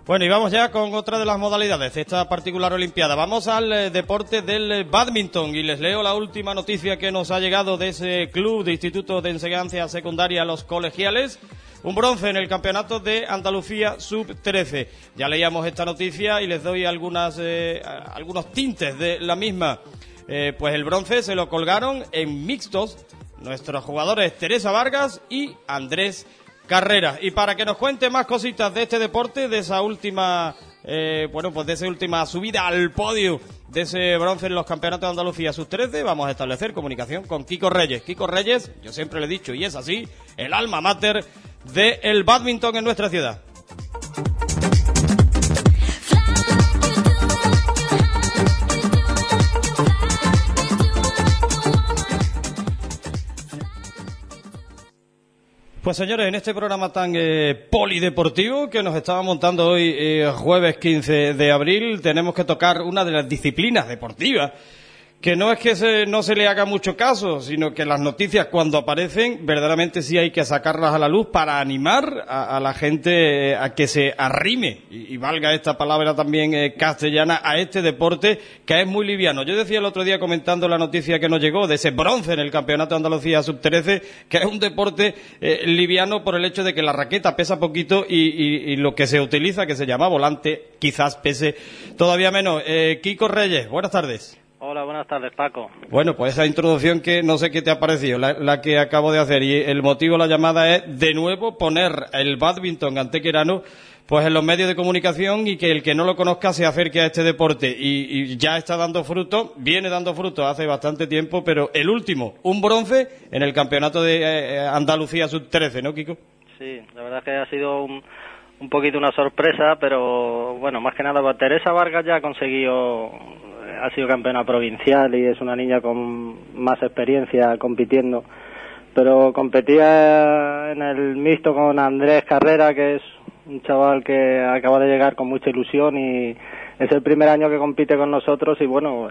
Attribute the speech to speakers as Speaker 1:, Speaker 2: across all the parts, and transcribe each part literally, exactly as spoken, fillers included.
Speaker 1: Bueno, y vamos ya con otra de las modalidades de esta particular Olimpiada. Vamos al eh, deporte del eh, bádminton y les leo la última noticia que nos ha llegado de ese club de Instituto de Enseñanza Secundaria Los Colegiales. Un bronce en el campeonato de Andalucía sub trece. Ya leíamos esta noticia y les doy algunas eh, algunos tintes de la misma. Eh, pues el bronce se lo colgaron en mixtos nuestros jugadores Teresa Vargas y Andrés Carreras. Y para que nos cuente más cositas de este deporte, de esa última, eh, bueno, pues de esa última subida al podio de ese bronce en los campeonatos de Andalucía sub trece, vamos a establecer comunicación con Kiko Reyes. Kiko Reyes, yo siempre le he dicho, y es así, el alma mater del bádminton en nuestra ciudad. Pues señores, en este programa tan eh, polideportivo que nos estaba montando hoy, eh, jueves quince de abril, tenemos que tocar una de las disciplinas deportivas, que no es que se, no se le haga mucho caso, sino que las noticias cuando aparecen, verdaderamente sí hay que sacarlas a la luz para animar a, a la gente eh, a que se arrime, y, y valga esta palabra también eh, castellana, a este deporte que es muy liviano. Yo decía el otro día comentando la noticia que nos llegó de ese bronce en el Campeonato de Andalucía sub trece, que es un deporte eh, liviano por el hecho de que la raqueta pesa poquito y, y, y lo que se utiliza, que se llama volante, quizás pese todavía menos. Eh, Kiko Reyes, buenas tardes.
Speaker 2: Hola, buenas tardes, Paco.
Speaker 1: Bueno, pues esa introducción que no sé qué te ha parecido, la, la que acabo de hacer, y el motivo de la llamada es de nuevo poner el bádminton antequerano pues en los medios de comunicación y que el que no lo conozca se acerque a este deporte y, y ya está dando fruto, viene dando fruto hace bastante tiempo, pero el último, un bronce en el campeonato de eh, Andalucía sub trece, ¿no, Kiko?
Speaker 2: Sí, la verdad es que ha sido un, un poquito una sorpresa, pero bueno, más que nada, pues, Teresa Vargas ya ha conseguido, ha sido campeona provincial y es una niña con más experiencia compitiendo, pero competía en el mixto con Andrés Carrera, que es un chaval que acaba de llegar con mucha ilusión y es el primer año que compite con nosotros y bueno,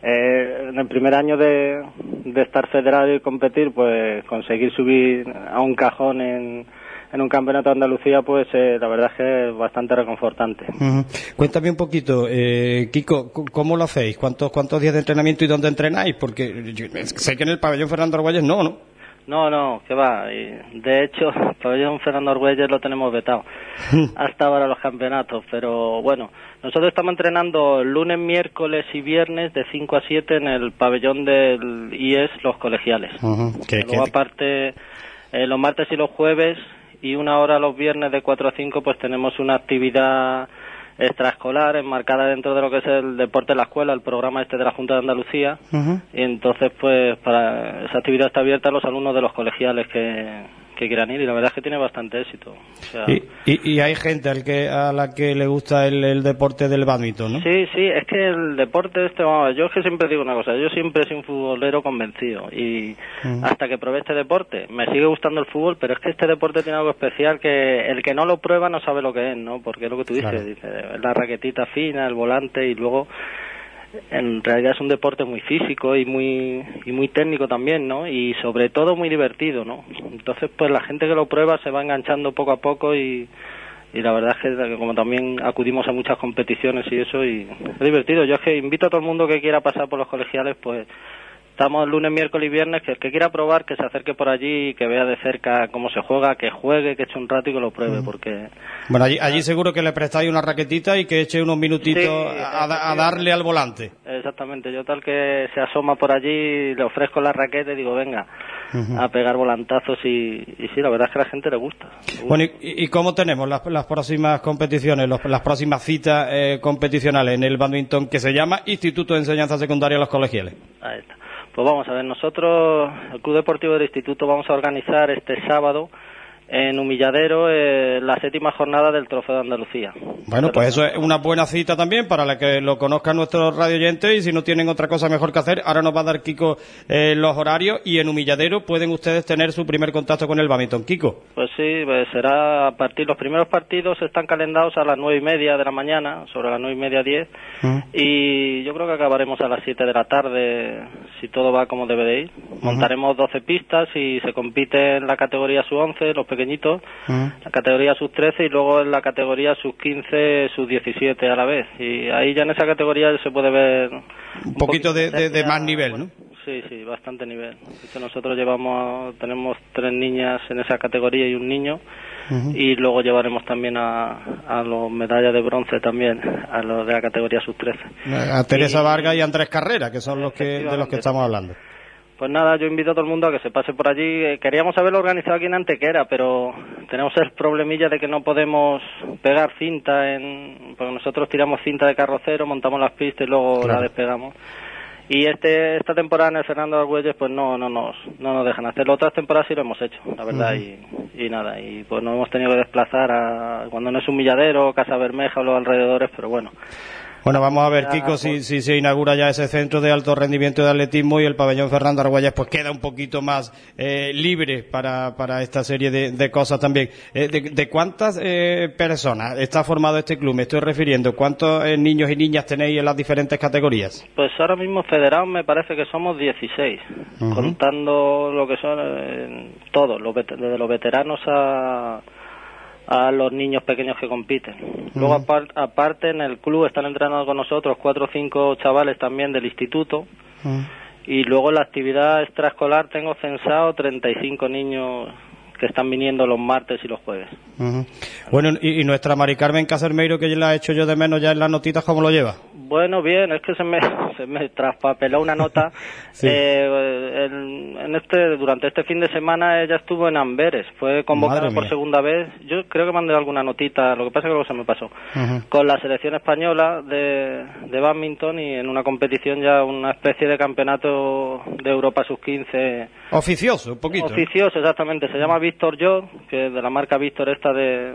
Speaker 2: eh, en el primer año de, de estar federado y competir, pues conseguir subir a un cajón en en un campeonato de Andalucía, pues eh, la verdad es que es bastante reconfortante.
Speaker 1: Uh-huh. Cuéntame un poquito, eh, Kiko, ¿cómo lo hacéis? ¿Cuántos cuántos días de entrenamiento y dónde entrenáis? Porque yo sé que en el pabellón Fernando Argüelles no, ¿no?
Speaker 2: No, no, que va. Y de hecho, el pabellón Fernando Argüelles lo tenemos vetado hasta ahora los campeonatos, pero bueno, nosotros estamos entrenando lunes, miércoles y viernes de cinco a siete en el pabellón del I E S Los Colegiales. Uh-huh. ¿Qué, Luego qué... aparte, eh, los martes y los jueves y una hora los viernes de cuatro a cinco pues tenemos una actividad extraescolar enmarcada dentro de lo que es el deporte de la escuela, el programa este de la Junta de Andalucía. Uh-huh. Y entonces pues para esa actividad está abierta a los alumnos de los colegiales que, que quieran ir y la verdad es que tiene bastante éxito. O sea,
Speaker 1: y, y, y hay gente al que, a la que le gusta el, el deporte del bádminton, ¿no?
Speaker 2: Sí, sí, es que el deporte este, vamos, yo es que siempre digo una cosa, yo siempre soy un futbolero convencido y uh-huh. hasta que probé este deporte me sigue gustando el fútbol, pero es que este deporte tiene algo especial que el que no lo prueba no sabe lo que es, ¿no? Porque es lo que tú dices, claro. dices la raquetita fina, el volante y luego en realidad es un deporte muy físico y muy y muy técnico también, ¿no? Y sobre todo muy divertido, ¿no? Entonces, pues la gente que lo prueba se va enganchando poco a poco y, y la verdad es que como también acudimos a muchas competiciones y eso, y es divertido. Yo es que invito a todo el mundo que quiera pasar por los colegiales, pues estamos lunes, miércoles y viernes, que el que quiera probar, que se acerque por allí y que vea de cerca cómo se juega, que juegue, que eche un rato y que lo pruebe, porque...
Speaker 1: Bueno, allí, allí seguro que le prestáis una raquetita y que eche unos minutitos sí, a, a darle al volante.
Speaker 2: Exactamente, yo tal que se asoma por allí, le ofrezco la raqueta y digo, venga, uh-huh. a pegar volantazos y, y sí, la verdad es que a la gente le gusta. Le gusta.
Speaker 1: Bueno, ¿y, y cómo tenemos las, las próximas competiciones, los, las próximas citas eh, competicionales en el bádminton que se llama Instituto de Enseñanza Secundaria Los Colegiales?
Speaker 2: Ahí está. Pues vamos a ver, nosotros, el Club Deportivo del Instituto, vamos a organizar este sábado en Humilladero eh, la séptima jornada del Trofeo de Andalucía.
Speaker 1: Bueno, pues eso es una buena cita también para la que lo conozcan nuestros radioyentes y si no tienen otra cosa mejor que hacer, ahora nos va a dar Kiko eh, los horarios y en Humilladero pueden ustedes tener su primer contacto con el bádminton. Kiko.
Speaker 2: Pues sí, pues será a partir, los primeros partidos están calendados a las nueve y media de la mañana, sobre las nueve y media, diez, uh-huh. y yo creo que acabaremos a las siete de la tarde, si todo va como debe de ir. Uh-huh. Montaremos doce pistas y se compite en la categoría sub once, los pequeños pequeñitos, uh-huh. la categoría sub trece y luego en la categoría sub quince, sub diecisiete a la vez. Y ahí ya en esa categoría se puede ver
Speaker 1: un, un poquito de, de, de más nivel,
Speaker 2: bueno,
Speaker 1: ¿no?
Speaker 2: Sí, sí, bastante nivel. Entonces nosotros llevamos, tenemos tres niñas en esa categoría y un niño, uh-huh. y luego llevaremos también a, a los medallas de bronce también, a los de la categoría sub trece.
Speaker 1: A Teresa y, Vargas y Andrés Carrera, que son los que de los que estamos hablando.
Speaker 2: Pues nada, yo invito a todo el mundo a que se pase por allí. Queríamos haberlo organizado aquí en Antequera, pero tenemos el problemilla de que no podemos pegar cinta, en porque nosotros tiramos cinta de carrocero, montamos las pistas y luego claro. la despegamos. Y este esta temporada en el Fernando de Argüelles pues no no nos no nos dejan hacerlo. Otras temporadas sí lo hemos hecho, la verdad, uh-huh. y, y nada, y pues nos hemos tenido que desplazar a cuando no es un milladero, Casa Bermeja o los alrededores, pero bueno.
Speaker 1: Bueno, vamos a ver, Kiko, si, si se inaugura ya ese centro de alto rendimiento de atletismo y el pabellón Fernando Argüelles pues queda un poquito más eh, libre para, para esta serie de, de cosas también. Eh, de, ¿De cuántas eh, personas está formado este club? Me estoy refiriendo. ¿Cuántos eh, niños y niñas tenéis en las diferentes categorías?
Speaker 2: Pues ahora mismo federados me parece que somos dieciséis, uh-huh. contando lo que son eh, todos, los vet- desde los veteranos a... a los niños pequeños que compiten. Luego, uh-huh. apart, aparte, en el club están entrenando con nosotros cuatro o cinco chavales también del instituto, uh-huh. y luego en la actividad extraescolar tengo censado treinta y cinco niños que están viniendo los martes y los jueves.
Speaker 1: Uh-huh. Bueno, y, y nuestra Mari Carmen Casermeiro, que la he hecho yo de menos ya en las notitas, ¿cómo lo lleva?
Speaker 2: Bueno, bien, es que se me, se me traspapeló una nota. sí. eh, en, en este durante este fin de semana ella estuvo en Amberes, fue convocada por segunda vez. Yo creo que mandé alguna notita, lo que pasa es que luego se me pasó. Uh-huh. Con la selección española de, de bádminton y en una competición ya, una especie de campeonato de Europa sub quince.
Speaker 1: Oficioso, un poquito.
Speaker 2: Oficioso, exactamente. Se llama Víctor Yo, que es de la marca Víctor esta de,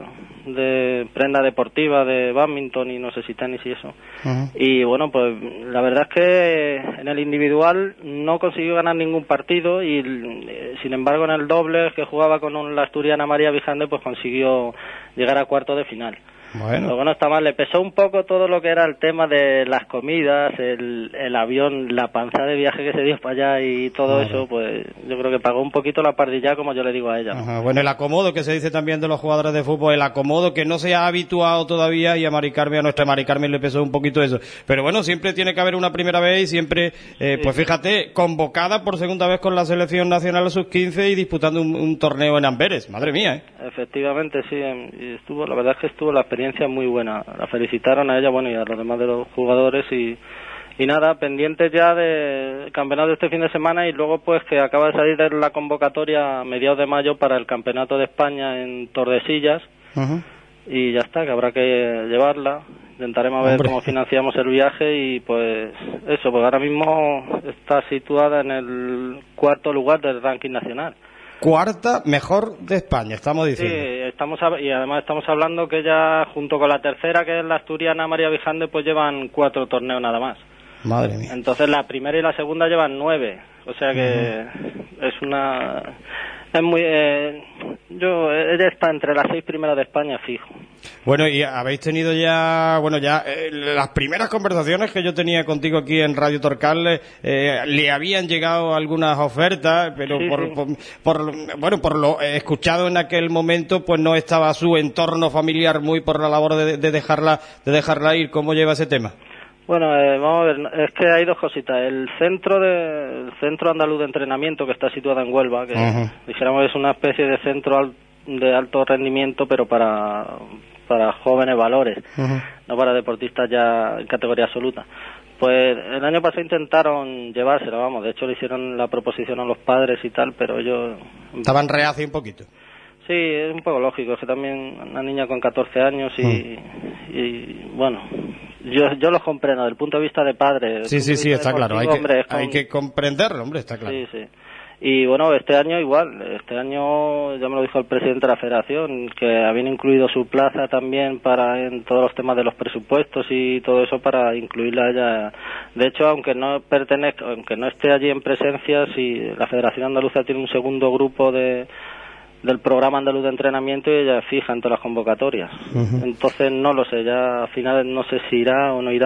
Speaker 2: de prenda deportiva, de bádminton y no sé si tenis y eso. Uh-huh. Y bueno, pues la verdad es que en el individual no consiguió ganar ningún partido y sin embargo en el doble, que jugaba con la asturiana María Vijande, pues consiguió llegar a cuarto de final. Bueno. Luego no está mal, le pesó un poco todo lo que era el tema de las comidas, el, el avión, la panza de viaje que se dio para allá y todo Ajá. eso, pues yo creo que pagó un poquito la pardilla, como yo le digo a ella.
Speaker 1: Ajá. Bueno, el acomodo que se dice también de los jugadores de fútbol, el acomodo que no se ha habituado todavía, y a Mari Carmen, a nuestra Mari Carmen le pesó un poquito eso. Pero bueno, siempre tiene que haber una primera vez y siempre, eh, sí. pues fíjate, convocada por segunda vez con la selección nacional sub quince y disputando un, un torneo en Amberes. Madre mía, ¿eh?
Speaker 2: Efectivamente, sí, y estuvo, la verdad es que estuvo la experiencia muy buena. La felicitaron a ella, bueno, y a los demás de los jugadores y, y nada, pendientes ya del campeonato de este fin de semana y luego pues que acaba de salir de la convocatoria a mediados de mayo para el campeonato de España en Tordesillas. Uh-huh. Y ya está, que habrá que llevarla. Intentaremos ver Hombre. cómo financiamos el viaje y pues eso, pues ahora mismo está situada en el cuarto lugar del ranking nacional.
Speaker 1: Cuarta mejor de España, estamos diciendo.
Speaker 2: Sí, estamos y además estamos hablando que ella, junto con la tercera, que es la asturiana María Vijande, pues llevan cuatro torneos nada más.
Speaker 1: Madre mía.
Speaker 2: Entonces la primera y la segunda llevan nueve, o sea que uh-huh. es una... Es muy... Eh, yo ella está entre las seis primeras de España, fijo.
Speaker 1: Bueno, y habéis tenido ya, bueno, ya eh, las primeras conversaciones que yo tenía contigo aquí en Radio Torcal, eh, le habían llegado algunas ofertas, pero sí, por, sí. Por, por, bueno, por lo escuchado en aquel momento, pues no estaba su entorno familiar muy por la labor de, de dejarla, de dejarla ir. ¿Cómo lleva ese tema?
Speaker 2: Bueno, eh, vamos a ver, es que hay dos cositas. El centro de el centro andaluz de entrenamiento, que está situado en Huelva, que uh-huh. dijéramos es una especie de centro al, de alto rendimiento, pero para para jóvenes valores, uh-huh. no para deportistas ya en categoría absoluta. Pues el año pasado intentaron llevárselo, vamos, de hecho le hicieron la proposición a los padres y tal, pero ellos...
Speaker 1: Estaban reacios un poquito.
Speaker 2: Sí, es un poco lógico, es que también una niña con catorce años y, uh-huh. y bueno... Yo yo los comprendo, desde el punto de vista de padre.
Speaker 1: Sí, sí, sí, está claro. Hay que, hombre, con... hay que comprenderlo, hombre, está claro.
Speaker 2: Sí, sí. Y bueno, este año igual. Este año ya me lo dijo el presidente de la federación, que habían incluido su plaza también para en todos los temas de los presupuestos y todo eso para incluirla ella. De hecho, aunque no pertenezca, aunque no esté allí en presencia, si la Federación Andaluza tiene un segundo grupo de... del programa andaluz de entrenamiento y ella fija en todas las convocatorias. Uh-huh. Entonces no lo sé, ya al final no sé si irá o no irá.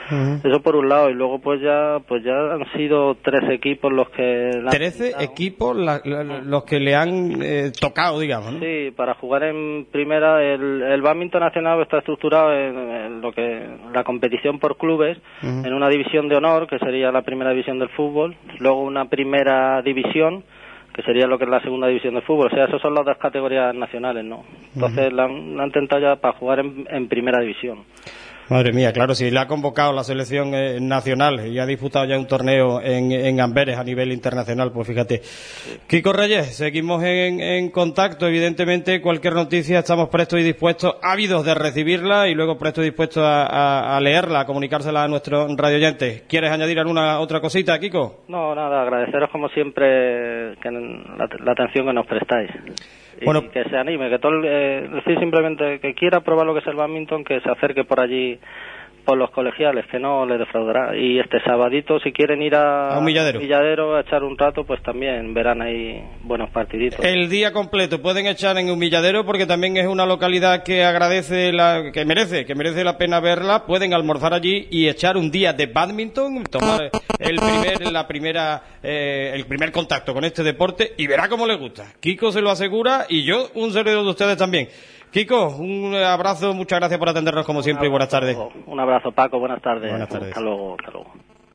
Speaker 2: Uh-huh. Eso por un lado, y luego pues ya pues ya han sido tres equipos los que...
Speaker 1: trece equipos la, la, los que le han eh, tocado, digamos, ¿no?
Speaker 2: Sí, para jugar en primera, el, el bádminton nacional está estructurado en, en lo que la competición por clubes, uh-huh. en una división de honor, que sería la primera división del fútbol, luego una primera división, que sería lo que es la segunda división del fútbol. O sea, esas son las dos categorías nacionales, ¿no? Entonces, uh-huh. la, han, la han intentado ya para jugar en, en primera división.
Speaker 1: Madre mía, claro, si le ha convocado la selección eh, nacional y ha disputado ya un torneo en, en Amberes a nivel internacional, pues fíjate. Sí. Kiko Reyes, seguimos en, en contacto, evidentemente cualquier noticia estamos prestos y dispuestos, ávidos de recibirla y luego prestos y dispuestos a, a, a leerla, a comunicársela a nuestros radioyentes. ¿Quieres añadir alguna otra cosita, Kiko?
Speaker 2: No, nada, agradeceros como siempre que la, la atención que nos prestáis. Y bueno, que se anime, que todo el, eh, decir simplemente que quiera probar lo que es el bádminton, que se acerque por allí por los colegiales, que no le defraudará. Y este sabadito, si quieren ir a,
Speaker 1: a un milladero.
Speaker 2: milladero a echar un rato, pues también verán ahí buenos partiditos.
Speaker 1: El día completo pueden echar en un milladero, porque también es una localidad que agradece, la que merece, que merece la pena verla. Pueden almorzar allí y echar un día de bádminton, tomar el primer, la primera, eh, el primer contacto con este deporte y verá cómo le gusta. Kiko se lo asegura y yo un saludo de ustedes también. Kiko, un abrazo, muchas gracias por atendernos como siempre y buenas tardes.
Speaker 2: Un abrazo, Paco, buenas tardes.
Speaker 1: Buenas tardes.
Speaker 2: Hasta luego, hasta luego.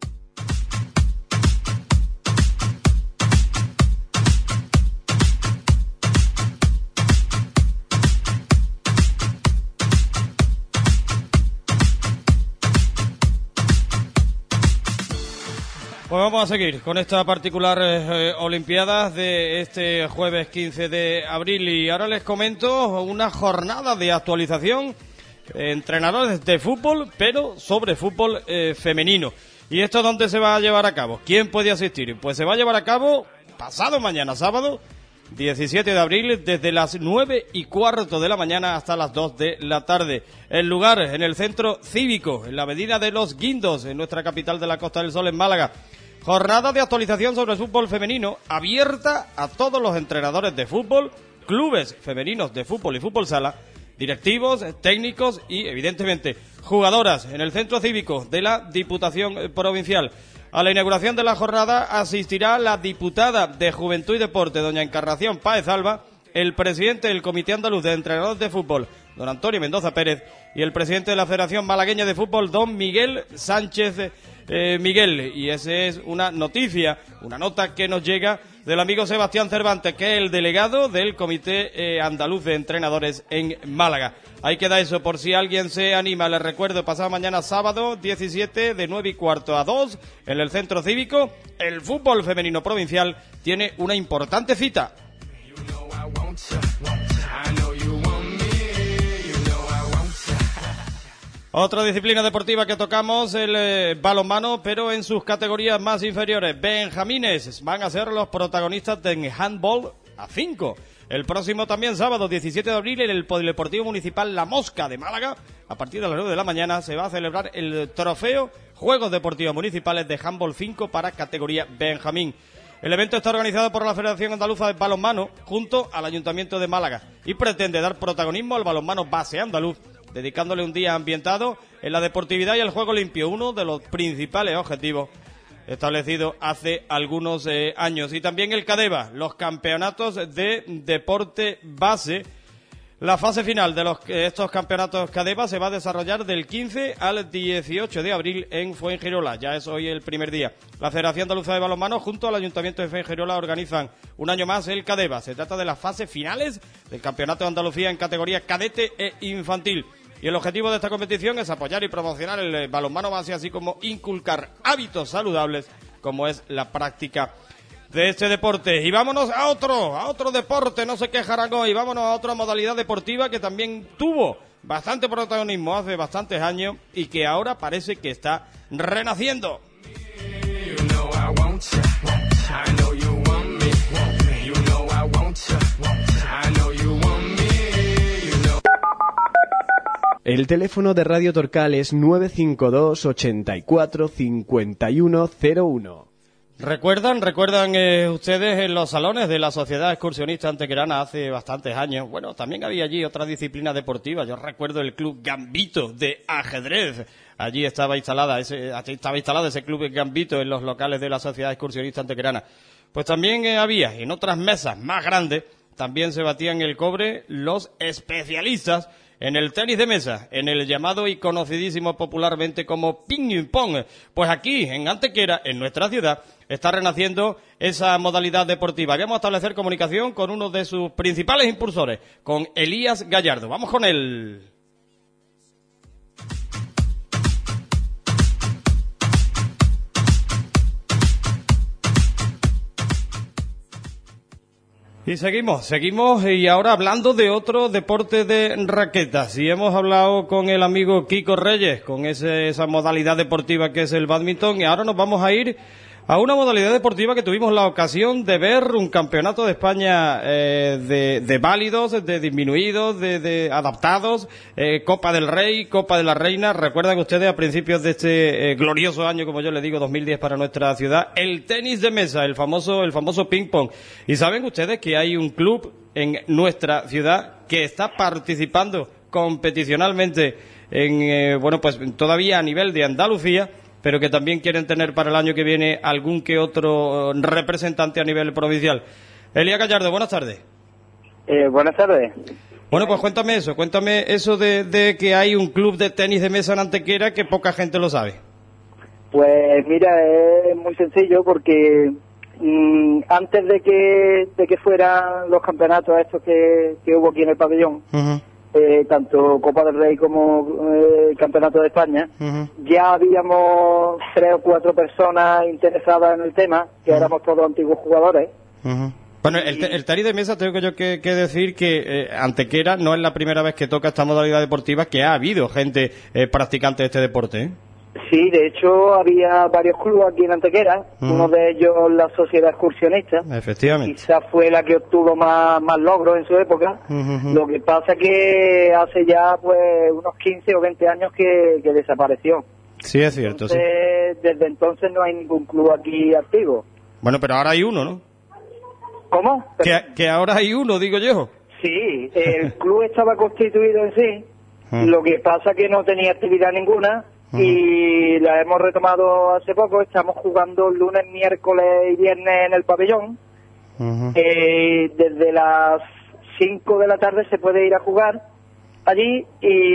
Speaker 1: Pues vamos a seguir con esta particular eh, Olimpiada de este jueves quince de abril y ahora les comento una jornada de actualización, eh, entrenadores de fútbol, pero sobre fútbol eh, femenino. ¿Y esto dónde se va a llevar a cabo? ¿Quién puede asistir? Pues se va a llevar a cabo pasado mañana, sábado, diecisiete de abril, desde las nueve y cuarto de la mañana hasta las dos de la tarde. El lugar en el Centro Cívico, en la Medina de los Guindos, en nuestra capital de la Costa del Sol, en Málaga. Jornada de actualización sobre el fútbol femenino, abierta a todos los entrenadores de fútbol, clubes femeninos de fútbol y fútbol sala, directivos, técnicos y, evidentemente, jugadoras en el Centro Cívico de la Diputación Provincial. A la inauguración de la jornada asistirá la diputada de Juventud y Deporte, doña Encarnación Páez Alba, el presidente del Comité Andaluz de Entrenadores de Fútbol, don Antonio Mendoza Pérez, y el presidente de la Federación Malagueña de Fútbol, don Miguel Sánchez eh, Miguel. Y esa es una noticia, una nota que nos llega del amigo Sebastián Cervantes, que es el delegado del Comité eh, Andaluz de Entrenadores en Málaga. Ahí queda eso, por si alguien se anima. Les recuerdo, pasado mañana sábado diecisiete, de nueve y cuarto a dos, en el Centro Cívico, el fútbol femenino provincial tiene una importante cita. Otra disciplina deportiva que tocamos, el eh, balonmano, pero en sus categorías más inferiores. Benjamines van a ser los protagonistas del handball a cinco. El próximo también sábado, diecisiete de abril, en el Polideportivo Municipal La Mosca de Málaga, a partir de las nueve de la mañana, se va a celebrar el trofeo Juegos Deportivos Municipales de Handball cinco para categoría Benjamín. El evento está organizado por la Federación Andaluza de Balonmano junto al Ayuntamiento de Málaga y pretende dar protagonismo al balonmano base andaluz, dedicándole un día ambientado en la deportividad y el juego limpio, uno de los principales objetivos establecidos hace algunos eh, años. Y también el CADEBA, los campeonatos de deporte base. La fase final de los, estos campeonatos CADEBA se va a desarrollar del quince al dieciocho de abril en Fuengirola. Ya es hoy el primer día. La Federación Andaluza de Balonmano junto al Ayuntamiento de Fuengirola organizan un año más el CADEBA. Se trata de las fases finales del Campeonato de Andalucía en categoría cadete e infantil. Y el objetivo de esta competición es apoyar y promocionar el balonmano base, así como inculcar hábitos saludables, como es la práctica de este deporte. Y vámonos a otro, a otro deporte, no se quejarán hoy, vámonos a otra modalidad deportiva que también tuvo bastante protagonismo hace bastantes años y que ahora parece que está renaciendo.
Speaker 3: El teléfono de Radio Torcal es nueve cinco dos, ochenta y cuatro, cincuenta y uno cero uno.
Speaker 1: ¿Recuerdan, recuerdan eh, ustedes en los salones de la Sociedad Excursionista Antequerana hace bastantes años? Bueno, también había allí otra disciplina deportiva. Yo recuerdo el Club Gambito de ajedrez. Allí estaba instalada ese, estaba instalado ese Club Gambito en los locales de la Sociedad Excursionista Antequerana. Pues también eh, había en otras mesas más grandes, también se batían el cobre los especialistas en el tenis de mesa, en el llamado y conocidísimo popularmente como ping pong. Pues aquí, en Antequera, en nuestra ciudad, está renaciendo esa modalidad deportiva. Vamos a establecer comunicación con uno de sus principales impulsores, con Elías Gallardo. Vamos con él. Y seguimos, seguimos y ahora hablando de otro deporte de raquetas. Y hemos hablado con el amigo Kiko Reyes, con ese, esa modalidad deportiva que es el bádminton, y ahora nos vamos a ir a una modalidad deportiva que tuvimos la ocasión de ver, un campeonato de España eh, de, de válidos, de disminuidos, de, de adaptados, eh, Copa del Rey, Copa de la Reina. Recuerdan ustedes a principios de este eh, glorioso año, como yo le digo, dos mil diez para nuestra ciudad, el tenis de mesa, el famoso, el famoso ping pong. Y saben ustedes que hay un club en nuestra ciudad que está participando competicionalmente en, eh, bueno, pues todavía a nivel de Andalucía, pero que también quieren tener para el año que viene algún que otro representante a nivel provincial. Elías Gallardo, buenas tardes.
Speaker 4: Eh, buenas tardes.
Speaker 1: Bueno, pues cuéntame eso, cuéntame eso de, de que hay un club de tenis de mesa en Antequera que poca gente lo sabe.
Speaker 4: Pues mira, es muy sencillo porque mmm, antes de que de que fueran los campeonatos estos que, que hubo aquí en el pabellón, uh-huh. Eh, tanto Copa del Rey como eh, Campeonato de España, uh-huh. ya habíamos tres o cuatro personas interesadas en el tema, que uh-huh. éramos todos antiguos jugadores.
Speaker 1: Uh-huh. Bueno, el, el tenis de mesa tengo yo que, que decir que eh, Antequera no es la primera vez que toca esta modalidad deportiva, que ha habido gente eh, practicante de este deporte, ¿eh?
Speaker 4: Sí, de hecho había varios clubes aquí en Antequera, uh-huh. uno de ellos la Sociedad Excursionista.
Speaker 1: Efectivamente.
Speaker 4: Quizás fue la que obtuvo más, más logros en su época. Uh-huh. Lo que pasa que hace ya pues unos quince o veinte años que, que desapareció.
Speaker 1: Sí, es cierto,
Speaker 4: entonces,
Speaker 1: sí.
Speaker 4: Desde entonces no hay ningún club aquí activo.
Speaker 1: Bueno, pero ahora hay uno, ¿no?
Speaker 4: ¿Cómo?
Speaker 1: Que, que ahora hay uno, digo yo.
Speaker 4: Sí, el club estaba constituido en sí, uh-huh. lo que pasa que no tenía actividad ninguna. Uh-huh. Y la hemos retomado hace poco. Estamos jugando lunes, miércoles y viernes en el pabellón. Uh-huh. Eh, desde las cinco de la tarde se puede ir a jugar allí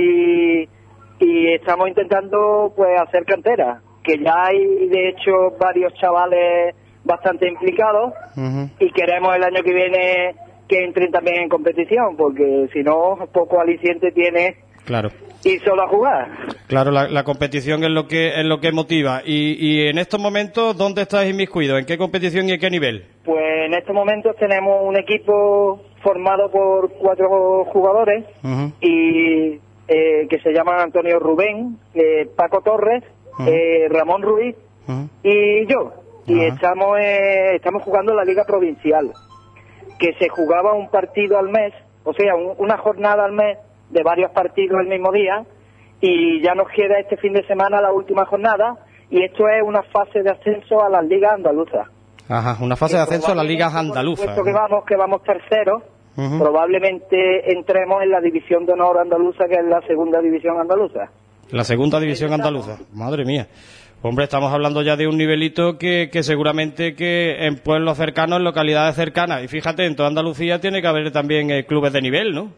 Speaker 4: y, y estamos intentando pues hacer cantera, que ya hay de hecho varios chavales bastante implicados. Uh-huh. Y queremos el año que viene que entren también en competición, porque si no poco aliciente tiene.
Speaker 1: Claro.
Speaker 4: Y solo a jugar.
Speaker 1: Claro, la, la competición es lo que es lo que motiva. Y, y en estos momentos, ¿dónde estáis inmiscuidos? ¿En qué competición y en qué nivel?
Speaker 4: Pues en estos momentos tenemos un equipo formado por cuatro jugadores uh-huh. y eh, que se llaman Antonio Rubén, eh, Paco Torres, uh-huh. eh, Ramón Ruiz uh-huh. y yo. Uh-huh. Y estamos eh, estamos jugando la Liga Provincial, que se jugaba un partido al mes, o sea, un, una jornada al mes de varios partidos el mismo día, y ya nos queda este fin de semana la última jornada, y esto es una fase de ascenso a las ligas andaluzas.
Speaker 1: Ajá, una fase de ascenso a las ligas andaluzas.
Speaker 4: Puesto que vamos, que vamos terceros, uh-huh. probablemente entremos en la división de honor andaluza, que es la segunda división andaluza.
Speaker 1: La segunda división andaluza, madre mía. Hombre, estamos hablando ya de un nivelito que, que seguramente que en pueblos cercanos, en localidades cercanas, y fíjate, en toda Andalucía tiene que haber también eh, clubes de nivel, ¿no?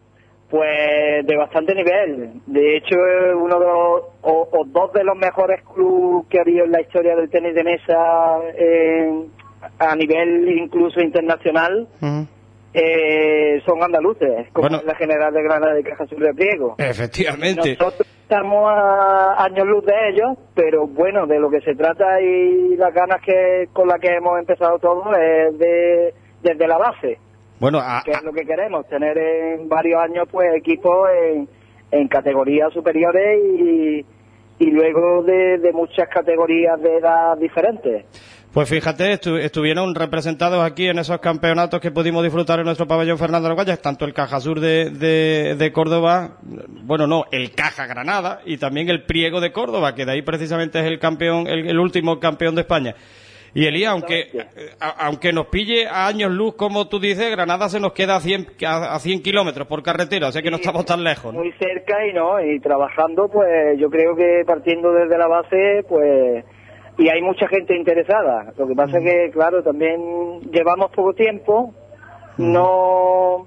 Speaker 4: Pues de bastante nivel. De hecho, uno de los, o, o dos de los mejores clubes que ha habido en la historia del tenis de mesa eh, a nivel incluso internacional uh-huh. eh, son andaluces, como bueno, la General de Granada de Cajasur de Priego.
Speaker 1: Efectivamente.
Speaker 4: Nosotros estamos a años luz de ellos, pero bueno, de lo que se trata y las ganas que con las que hemos empezado todo es de desde la base.
Speaker 1: Bueno, a,
Speaker 4: que es lo que queremos, tener en varios años pues equipos en, en categorías superiores y, y luego de, de muchas categorías de edad diferentes.
Speaker 1: Pues fíjate, estu estuvieron representados aquí en esos campeonatos que pudimos disfrutar en nuestro pabellón Fernando Arguelles, tanto el Cajasur de, de, de Córdoba, bueno, no, el Caja Granada y también el Priego de Córdoba, que de ahí precisamente es el campeón, el, el último campeón de España. Y Elías, aunque a, aunque nos pille a años luz, como tú dices, Granada se nos queda a cien, a cien kilómetros por carretera, o sea que no estamos tan lejos, ¿no?
Speaker 4: Muy cerca y no, y trabajando, pues yo creo que partiendo desde la base, pues, y hay mucha gente interesada. Lo que pasa uh-huh. es que, claro, también llevamos poco tiempo, uh-huh. no,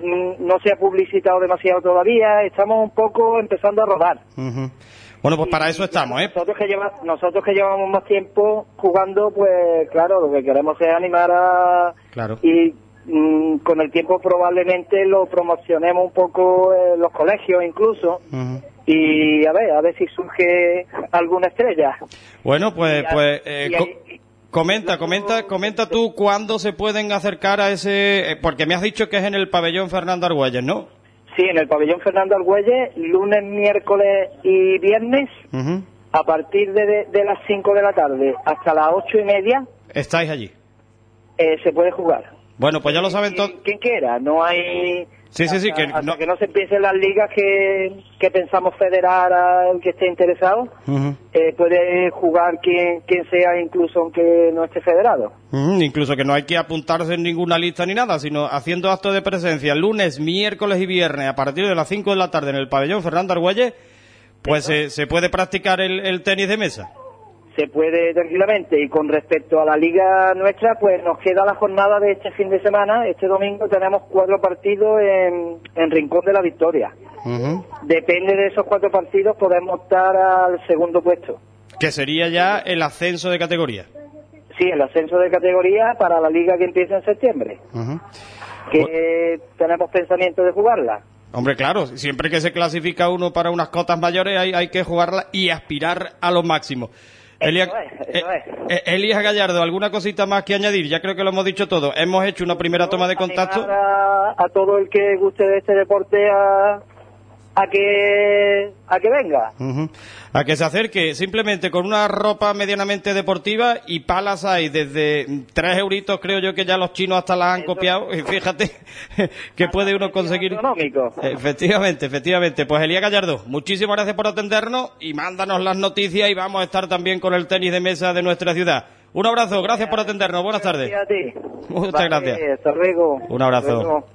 Speaker 4: no se ha publicitado demasiado todavía, estamos un poco empezando a rodar.
Speaker 1: Uh-huh. Bueno, pues para eso estamos, ¿eh?
Speaker 4: Nosotros que, lleva, nosotros que llevamos más tiempo jugando, pues claro, lo que queremos es animar a...
Speaker 1: Claro.
Speaker 4: Y mm, con el tiempo probablemente lo promocionemos un poco en los colegios incluso. Uh-huh. Y a ver, a ver si surge alguna estrella.
Speaker 1: Bueno, pues...
Speaker 4: Y,
Speaker 1: pues eh,
Speaker 4: y,
Speaker 1: co-
Speaker 4: y,
Speaker 1: comenta, comenta, comenta tú cuándo se pueden acercar a ese... Porque me has dicho que es en el pabellón Fernando Argüelles, ¿no?
Speaker 4: Sí, en el pabellón Fernando Argüelles, lunes, miércoles y viernes, uh-huh. a partir de, de, de las cinco de la tarde hasta las ocho y media.
Speaker 1: ¿Estáis allí?
Speaker 4: Eh, se puede jugar.
Speaker 1: Bueno, pues ya lo saben todos.
Speaker 4: Quien quiera, no hay...
Speaker 1: Sí, sí, sí.
Speaker 4: Hasta,
Speaker 1: Que
Speaker 4: hasta
Speaker 1: no...
Speaker 4: que no se empiecen las ligas que, que pensamos federar al que esté interesado, uh-huh. eh, puede jugar quien, quien sea, incluso aunque no esté federado.
Speaker 1: Uh-huh. Incluso que no hay que apuntarse en ninguna lista ni nada, sino haciendo actos de presencia lunes, miércoles y viernes a partir de las cinco de la tarde en el pabellón Fernando Argüelles, pues eh, se puede practicar el, el tenis de mesa.
Speaker 4: Se puede tranquilamente. Y con respecto a la liga nuestra, pues nos queda la jornada de este fin de semana. Este domingo tenemos cuatro partidos en, en Rincón de la Victoria. Uh-huh. Depende de esos cuatro partidos podemos optar al segundo puesto.
Speaker 1: Que sería ya el ascenso de categoría.
Speaker 4: Sí, el ascenso de categoría para la liga que empieza en septiembre. Uh-huh. Que bueno, tenemos pensamiento de jugarla.
Speaker 1: Hombre, claro, siempre que se clasifica uno para unas cotas mayores hay, hay que jugarla y aspirar a lo máximo. Elías,
Speaker 4: eso es, eso es.
Speaker 1: Eh, Elías Gallardo, ¿alguna cosita más que añadir? Ya creo que lo hemos dicho todo. Hemos hecho una primera toma de contacto.
Speaker 4: A, a todo el que guste de este deporte a, a que a que venga.
Speaker 1: Uh-huh. A que se acerque simplemente con una ropa medianamente deportiva y palas hay desde tres euritos, creo yo que ya los chinos hasta las han Eso copiado. Es. Y fíjate que puede uno conseguir.
Speaker 4: Económico.
Speaker 1: Efectivamente, efectivamente. Pues Elías Gallardo, muchísimas gracias por atendernos y mándanos las noticias y vamos a estar también con el tenis de mesa de nuestra ciudad. Un abrazo, gracias por atendernos. Buenas tardes.
Speaker 4: Gracias a ti.
Speaker 1: Muchas
Speaker 4: vale,
Speaker 1: gracias.
Speaker 4: Hasta luego.
Speaker 1: Un abrazo.
Speaker 4: Hasta luego.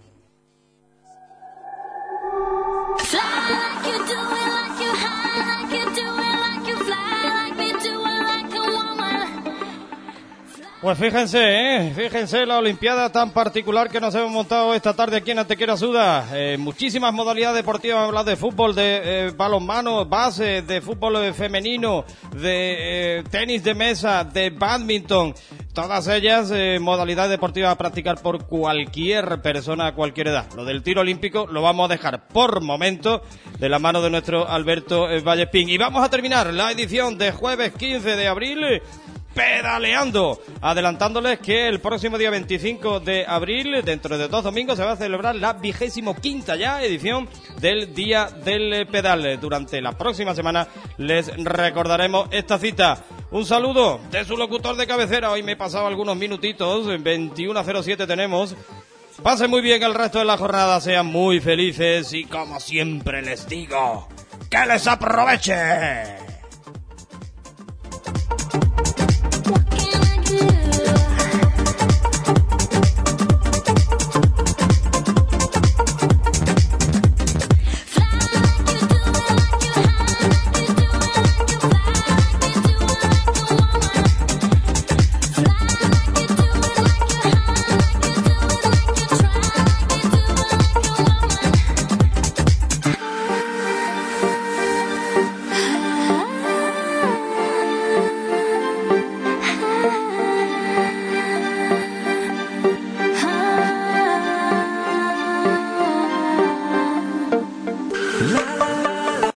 Speaker 1: Pues fíjense, ¿eh? Fíjense la Olimpiada tan particular que nos hemos montado esta tarde aquí en Antequera Suda. Eh, muchísimas modalidades deportivas, hemos hablado de fútbol, de eh, balonmano, base, de fútbol femenino, de eh, tenis de mesa, de bádminton. Todas ellas eh, modalidades deportivas a practicar por cualquier persona a cualquier edad. Lo del tiro olímpico lo vamos a dejar por momento de la mano de nuestro Alberto eh, Vallespín. Y vamos a terminar la edición de jueves quince de abril pedaleando, adelantándoles que el próximo día veinticinco de abril, dentro de dos domingos, se va a celebrar la vigésimo quinta ya edición del Día del Pedal. Durante la próxima semana les recordaremos esta cita. Un saludo de su locutor de cabecera. Hoy me he pasado algunos minutitos, en veintiuno a cero siete tenemos. Pasen muy bien el resto de la jornada, sean muy felices y como siempre les digo, ¡que les aproveche!